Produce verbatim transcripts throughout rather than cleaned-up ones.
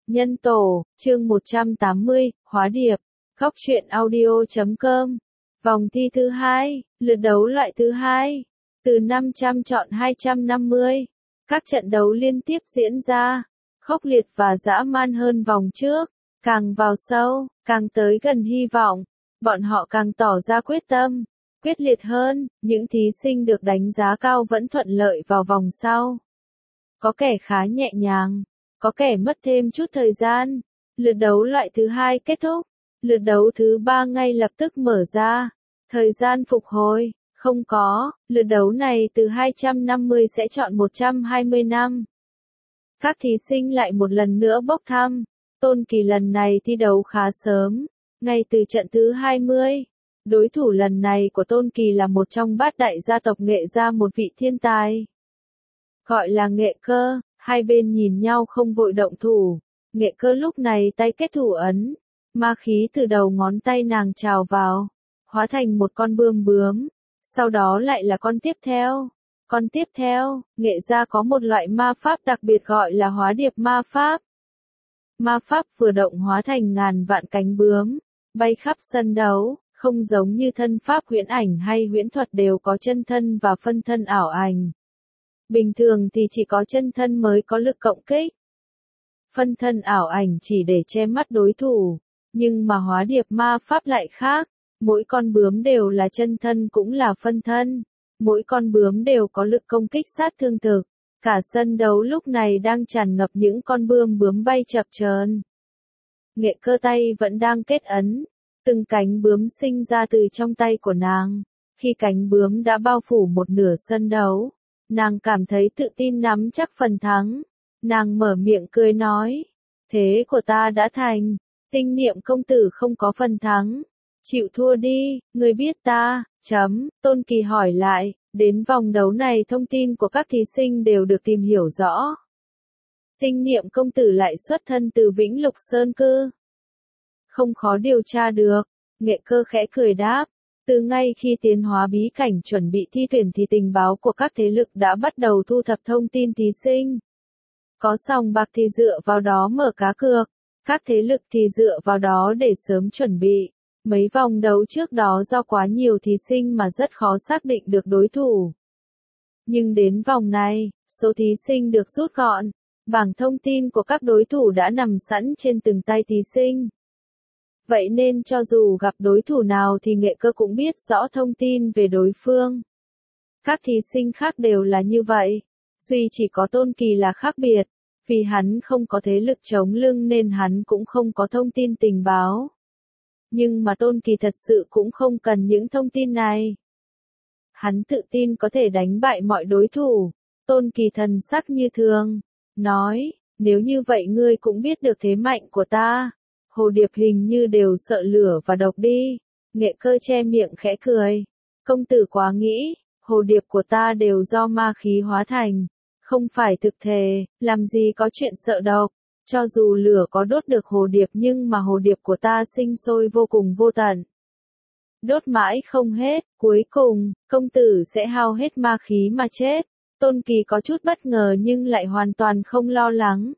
Nhân tổ, chương một trăm tám mươi, hóa điệp, góc truyện audio chấm com. Vòng thi thứ hai, lượt đấu loại thứ hai, từ năm trăm chọn hai trăm năm mươi. Các trận đấu liên tiếp diễn ra, khốc liệt và dã man hơn vòng trước. Càng vào sâu, càng tới gần hy vọng, bọn họ càng tỏ ra quyết tâm, quyết liệt hơn. Những thí sinh được đánh giá cao vẫn thuận lợi vào vòng sau. Có kẻ khá nhẹ nhàng, có kẻ mất thêm chút thời gian. Lượt đấu loại thứ hai kết thúc, lượt đấu thứ ba ngay lập tức mở ra. Thời gian phục hồi, không có, lượt đấu này từ hai trăm năm mươi sẽ chọn một trăm hai mươi năm. Các thí sinh lại một lần nữa bốc thăm. Tôn Kỳ lần này thi đấu khá sớm, ngay từ trận thứ hai mươi. Đối thủ lần này của Tôn Kỳ là một trong bát đại gia tộc Nghệ gia, một vị thiên tài. Gọi là Nghệ Cơ, hai bên nhìn nhau không vội động thủ. Nghệ Cơ lúc này tay kết thủ ấn, ma khí từ đầu ngón tay nàng trào vào, hóa thành một con bươm bướm, sau đó lại là con tiếp theo. Con tiếp theo, Nghệ gia có một loại ma pháp đặc biệt gọi là hóa điệp ma pháp. Ma pháp vừa động hóa thành ngàn vạn cánh bướm, bay khắp sân đấu, không giống như thân pháp huyễn ảnh hay huyễn thuật đều có chân thân và phân thân ảo ảnh. Bình thường thì chỉ có chân thân mới có lực cộng kích. Phân thân ảo ảnh chỉ để che mắt đối thủ, nhưng mà hóa điệp ma pháp lại khác, mỗi con bướm đều là chân thân cũng là phân thân, mỗi con bướm đều có lực công kích sát thương thực. Cả sân đấu lúc này đang tràn ngập những con bươm bướm bay chập chờn. Nghệ Cơ tay vẫn đang kết ấn, từng cánh bướm sinh ra từ trong tay của nàng. Khi cánh bướm đã bao phủ một nửa sân đấu, nàng cảm thấy tự tin nắm chắc phần thắng. Nàng mở miệng cười nói, thế của ta đã thành, tinh niệm công tử không có phần thắng. Chịu thua đi, người biết ta, chấm, Tôn Kỳ hỏi lại. Đến vòng đấu này thông tin của các thí sinh đều được tìm hiểu rõ. Tinh niệm công tử lại xuất thân từ Vĩnh Lục Sơn cư. Không khó điều tra được, Nghệ Cơ khẽ cười đáp. Từ ngay khi tiến hóa bí cảnh chuẩn bị thi tuyển thì tình báo của các thế lực đã bắt đầu thu thập thông tin thí sinh. Có sòng bạc thì dựa vào đó mở cá cược, các thế lực thì dựa vào đó để sớm chuẩn bị. Mấy vòng đấu trước đó do quá nhiều thí sinh mà rất khó xác định được đối thủ. Nhưng đến vòng này, số thí sinh được rút gọn, bảng thông tin của các đối thủ đã nằm sẵn trên từng tay thí sinh. Vậy nên cho dù gặp đối thủ nào thì Nghệ Cơ cũng biết rõ thông tin về đối phương. Các thí sinh khác đều là như vậy, duy chỉ có Tôn Kỳ là khác biệt, vì hắn không có thế lực chống lưng nên hắn cũng không có thông tin tình báo. Nhưng mà Tôn Kỳ thật sự cũng không cần những thông tin này. Hắn tự tin có thể đánh bại mọi đối thủ. Tôn Kỳ thần sắc như thường, nói, nếu như vậy ngươi cũng biết được thế mạnh của ta. Hồ điệp hình như đều sợ lửa và độc đi. Nghệ Cơ che miệng khẽ cười. Công tử quá nghĩ, hồ điệp của ta đều do ma khí hóa thành, không phải thực thể, làm gì có chuyện sợ độc. Cho dù lửa có đốt được hồ điệp nhưng mà hồ điệp của ta sinh sôi vô cùng vô tận. Đốt mãi không hết, cuối cùng, công tử sẽ hao hết ma khí mà chết. Tôn Kỳ có chút bất ngờ nhưng lại hoàn toàn không lo lắng.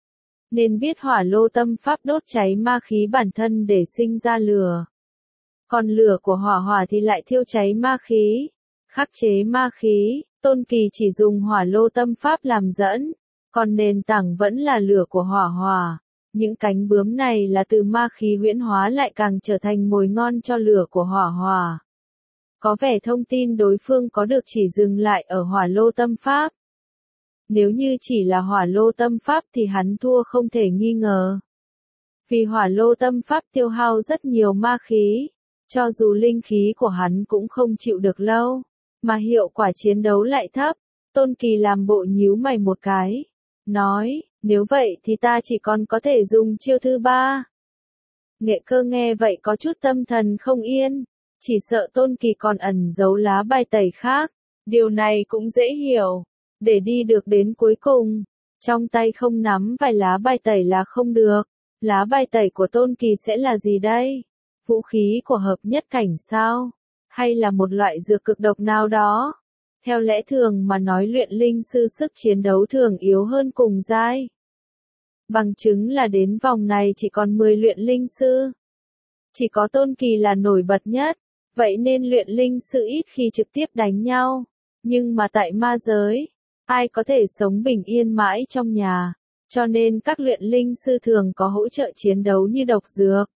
Nên biết hỏa lô tâm pháp đốt cháy ma khí bản thân để sinh ra lửa. Còn lửa của hỏa hỏa thì lại thiêu cháy ma khí. Khắc chế ma khí, Tôn Kỳ chỉ dùng hỏa lô tâm pháp làm dẫn. Còn nền tảng vẫn là lửa của hỏa hỏa. Những cánh bướm này là từ ma khí huyễn hóa lại càng trở thành mồi ngon cho lửa của hỏa hỏa. Có vẻ thông tin đối phương có được chỉ dừng lại ở hỏa lô tâm pháp. Nếu như chỉ là hỏa lô tâm pháp thì hắn thua không thể nghi ngờ. Vì hỏa lô tâm pháp tiêu hao rất nhiều ma khí. Cho dù linh khí của hắn cũng không chịu được lâu. Mà hiệu quả chiến đấu lại thấp. Tôn Kỳ làm bộ nhíu mày một cái. Nói, nếu vậy thì ta chỉ còn có thể dùng chiêu thứ ba. Nghệ Cơ nghe vậy có chút tâm thần không yên, chỉ sợ Tôn Kỳ còn ẩn giấu lá bài tẩy khác. Điều này cũng dễ hiểu, để đi được đến cuối cùng, trong tay không nắm vài lá bài tẩy là không được. Lá bài tẩy của Tôn Kỳ sẽ là gì đây? Vũ khí của hợp nhất cảnh sao? Hay là một loại dược cực độc nào đó? Theo lẽ thường mà nói luyện linh sư sức chiến đấu thường yếu hơn cùng giai. Bằng chứng là đến vòng này chỉ còn mười luyện linh sư. Chỉ có Tôn Kỳ là nổi bật nhất, vậy nên luyện linh sư ít khi trực tiếp đánh nhau. Nhưng mà tại ma giới, ai có thể sống bình yên mãi trong nhà, cho nên các luyện linh sư thường có hỗ trợ chiến đấu như độc dược,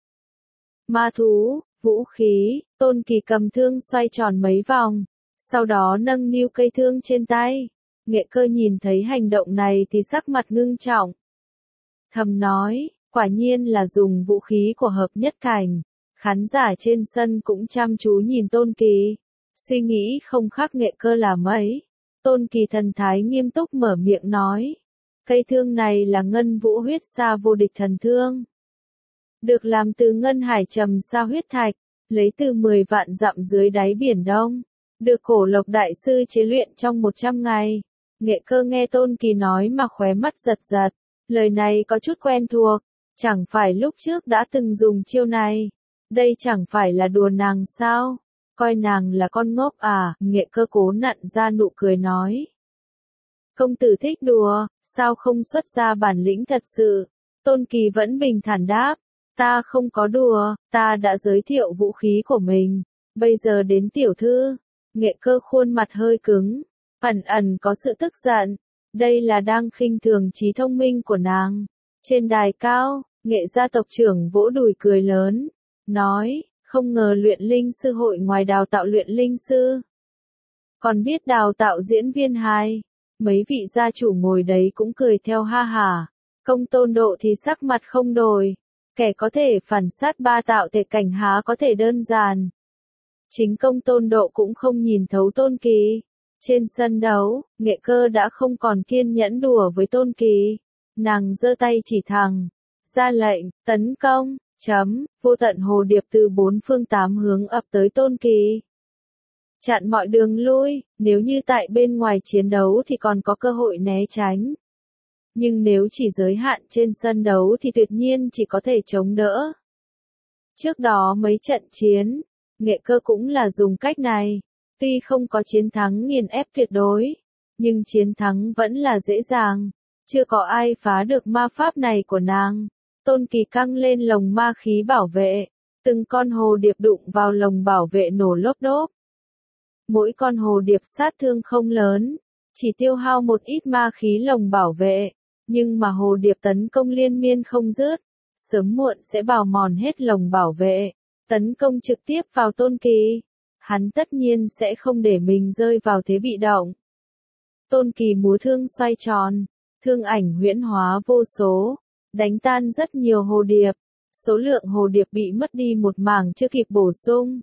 ma thú, vũ khí. Tôn Kỳ cầm thương xoay tròn mấy vòng, sau đó nâng niu cây thương trên tay. Nghệ Cơ nhìn thấy hành động này thì sắc mặt ngưng trọng. Thầm nói, quả nhiên là dùng vũ khí của hợp nhất cảnh. Khán giả trên sân cũng chăm chú nhìn Tôn Kỳ, suy nghĩ không khác Nghệ Cơ là mấy. Tôn Kỳ thần thái nghiêm túc mở miệng nói, cây thương này là ngân vũ huyết sa vô địch thần thương. Được làm từ ngân hải trầm sa huyết thạch, lấy từ mười vạn dặm dưới đáy biển Đông. Được Cổ Lộc Đại Sư chế luyện trong một trăm ngày. Nghệ Cơ nghe Tôn Kỳ nói mà khóe mắt giật giật, lời này có chút quen thuộc, chẳng phải lúc trước đã từng dùng chiêu này. Đây chẳng phải là đùa nàng sao? Coi nàng là con ngốc à? Nghệ Cơ cố nặn ra nụ cười nói. Công tử thích đùa, sao không xuất ra bản lĩnh thật sự? Tôn Kỳ vẫn bình thản đáp, ta không có đùa, ta đã giới thiệu vũ khí của mình, bây giờ đến tiểu thư. Nghệ Cơ khuôn mặt hơi cứng, ẩn ẩn có sự tức giận, đây là đang khinh thường trí thông minh của nàng. Trên đài cao, Nghệ gia tộc trưởng vỗ đùi cười lớn, nói, không ngờ luyện linh sư hội ngoài đào tạo luyện linh sư, còn biết đào tạo diễn viên hài. Mấy vị gia chủ ngồi đấy cũng cười theo ha hả. Công Tôn Độ thì sắc mặt không đổi, kẻ có thể phản sát ba tạo thể cảnh há có thể đơn giản. Chính Công Tôn Độ cũng không nhìn thấu Tôn Kỳ. Trên sân đấu, Nghệ Cơ đã không còn kiên nhẫn đùa với Tôn Kỳ. Nàng giơ tay chỉ thẳng, ra lệnh, tấn công, chấm, vô tận hồ điệp từ bốn phương tám hướng ập tới Tôn Kỳ. Chặn mọi đường lui, nếu như tại bên ngoài chiến đấu thì còn có cơ hội né tránh. Nhưng nếu chỉ giới hạn trên sân đấu thì tuyệt nhiên chỉ có thể chống đỡ. Trước đó mấy trận chiến, Nghệ Cơ cũng là dùng cách này. Tuy không có chiến thắng nghiền ép tuyệt đối, nhưng chiến thắng vẫn là dễ dàng. Chưa có ai phá được ma pháp này của nàng. Tôn Kỳ căng lên lồng ma khí bảo vệ. Từng con hồ điệp đụng vào lồng bảo vệ nổ lốp đốp. Mỗi con hồ điệp sát thương không lớn, chỉ tiêu hao một ít ma khí lồng bảo vệ. Nhưng mà hồ điệp tấn công liên miên không dứt, sớm muộn sẽ bào mòn hết lồng bảo vệ. Tấn công trực tiếp vào Tôn Kỳ. Hắn tất nhiên sẽ không để mình rơi vào thế bị động. Tôn Kỳ múa thương xoay tròn, thương ảnh huyễn hóa vô số, đánh tan rất nhiều hồ điệp. Số lượng hồ điệp bị mất đi một mảng chưa kịp bổ sung.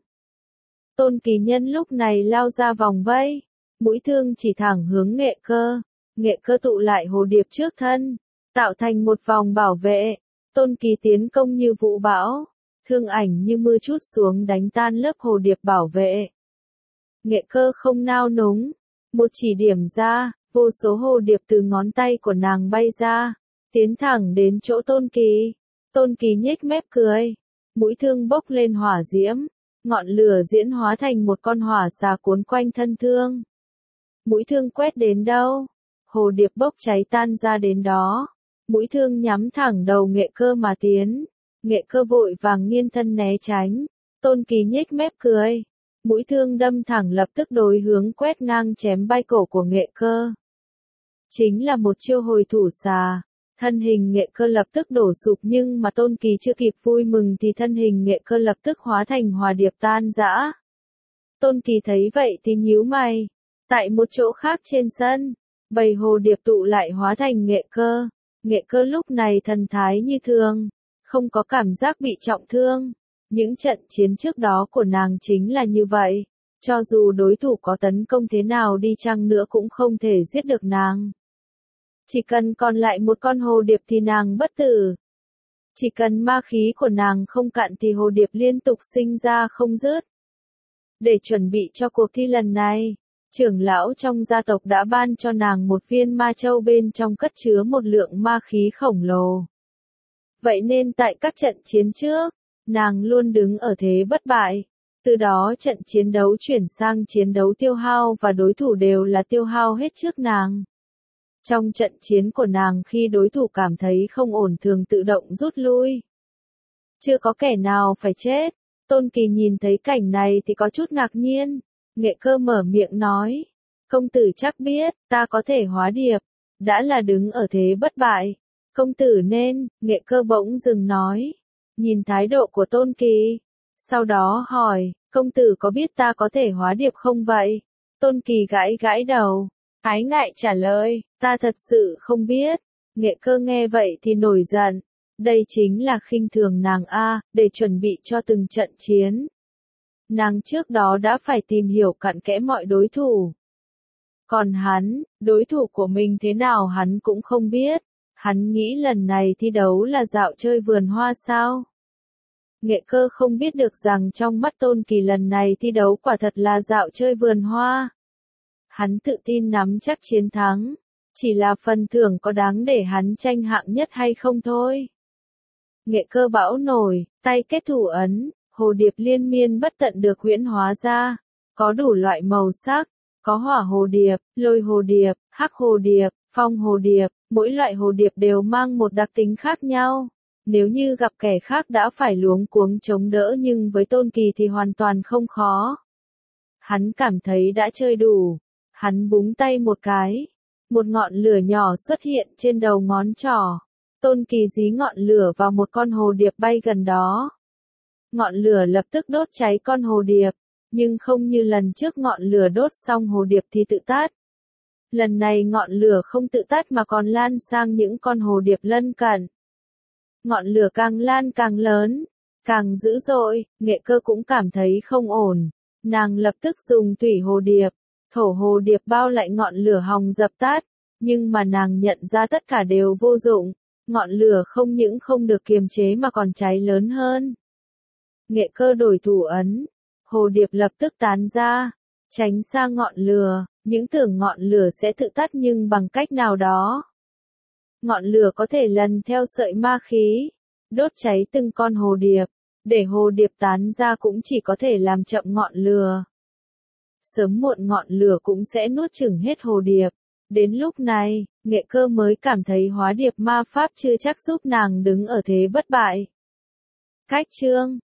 Tôn Kỳ nhân lúc này lao ra vòng vây, mũi thương chỉ thẳng hướng Nghệ Cơ. Nghệ Cơ tụ lại hồ điệp trước thân, tạo thành một vòng bảo vệ. Tôn Kỳ tiến công như vũ bão, thương ảnh như mưa trút xuống đánh tan lớp hồ điệp bảo vệ. Nghệ Cơ không nao núng, một chỉ điểm ra, vô số hồ điệp từ ngón tay của nàng bay ra, tiến thẳng đến chỗ Tôn Kỳ. Tôn Kỳ nhếch mép cười, mũi thương bốc lên hỏa diễm, ngọn lửa diễn hóa thành một con hỏa xà cuốn quanh thân thương. Mũi thương quét đến đâu, hồ điệp bốc cháy tan ra đến đó. Mũi thương nhắm thẳng đầu Nghệ Cơ mà tiến. Nghệ Cơ vội vàng nghiêng thân né tránh. Tôn Kỳ nhếch mép cười, mũi thương đâm thẳng lập tức đối hướng quét ngang chém bay cổ của Nghệ Cơ. Chính là một chiêu hồi thủ xà. Thân hình Nghệ Cơ lập tức đổ sụp, nhưng mà Tôn Kỳ chưa kịp vui mừng thì thân hình Nghệ Cơ lập tức hóa thành hỏa điệp tan rã. Tôn Kỳ thấy vậy thì nhíu mày. Tại một chỗ khác trên sân, bầy hồ điệp tụ lại hóa thành Nghệ Cơ. Nghệ Cơ lúc này thần thái như thường, không có cảm giác bị trọng thương. Những trận chiến trước đó của nàng chính là như vậy. Cho dù đối thủ có tấn công thế nào đi chăng nữa cũng không thể giết được nàng. Chỉ cần còn lại một con hồ điệp thì nàng bất tử. Chỉ cần ma khí của nàng không cạn thì hồ điệp liên tục sinh ra không dứt. Để chuẩn bị cho cuộc thi lần này, trưởng lão trong gia tộc đã ban cho nàng một viên ma châu bên trong cất chứa một lượng ma khí khổng lồ. Vậy nên tại các trận chiến trước, nàng luôn đứng ở thế bất bại. Từ đó trận chiến đấu chuyển sang chiến đấu tiêu hao và đối thủ đều là tiêu hao hết trước nàng. Trong trận chiến của nàng khi đối thủ cảm thấy không ổn thường tự động rút lui. Chưa có kẻ nào phải chết. Tôn Kỳ nhìn thấy cảnh này thì có chút ngạc nhiên. Nghệ Cơ mở miệng nói. Công tử chắc biết, ta có thể hóa điệp. Đã là đứng ở thế bất bại. Công tử nên, Nghệ Cơ bỗng dừng nói. Nhìn thái độ của Tôn Kỳ. Sau đó hỏi, công tử có biết ta có thể hóa điệp không vậy? Tôn Kỳ gãi gãi đầu. Ái ngại trả lời, ta thật sự không biết. Nghệ Cơ nghe vậy thì nổi giận. Đây chính là khinh thường nàng a, để chuẩn bị cho từng trận chiến. Nàng trước đó đã phải tìm hiểu cặn kẽ mọi đối thủ. Còn hắn, đối thủ của mình thế nào hắn cũng không biết. Hắn nghĩ lần này thi đấu là dạo chơi vườn hoa sao? Nghệ Cơ không biết được rằng trong mắt Tôn Kỳ lần này thi đấu quả thật là dạo chơi vườn hoa. Hắn tự tin nắm chắc chiến thắng. Chỉ là phần thưởng có đáng để hắn tranh hạng nhất hay không thôi. Nghệ Cơ bão nổi, tay kết thủ ấn, hồ điệp liên miên bất tận được huyễn hóa ra. Có đủ loại màu sắc, có hỏa hồ điệp, lôi hồ điệp, hắc hồ điệp, phong hồ điệp, mỗi loại hồ điệp đều mang một đặc tính khác nhau. Nếu như gặp kẻ khác đã phải luống cuống chống đỡ nhưng với Tôn Kỳ thì hoàn toàn không khó. Hắn cảm thấy đã chơi đủ. Hắn búng tay một cái. Một ngọn lửa nhỏ xuất hiện trên đầu ngón trỏ. Tôn Kỳ dí ngọn lửa vào một con hồ điệp bay gần đó. Ngọn lửa lập tức đốt cháy con hồ điệp. Nhưng không như lần trước ngọn lửa đốt xong hồ điệp thì tự tắt. Lần này ngọn lửa không tự tắt mà còn lan sang những con hồ điệp lân cận. Ngọn lửa càng lan càng lớn, càng dữ dội, Nghệ Cơ cũng cảm thấy không ổn. Nàng lập tức dùng thủy hồ điệp, thổ hồ điệp bao lại ngọn lửa hòng dập tắt, nhưng mà nàng nhận ra tất cả đều vô dụng. Ngọn lửa không những không được kiềm chế mà còn cháy lớn hơn. Nghệ Cơ đổi thủ ấn, hồ điệp lập tức tán ra, tránh xa ngọn lửa, những tưởng ngọn lửa sẽ tự tắt nhưng bằng cách nào đó. Ngọn lửa có thể lần theo sợi ma khí, đốt cháy từng con hồ điệp, để hồ điệp tán ra cũng chỉ có thể làm chậm ngọn lửa. Sớm muộn ngọn lửa cũng sẽ nuốt chửng hết hồ điệp. Đến lúc này, Nghệ Cơ mới cảm thấy hóa điệp ma pháp chưa chắc giúp nàng đứng ở thế bất bại. Cách chương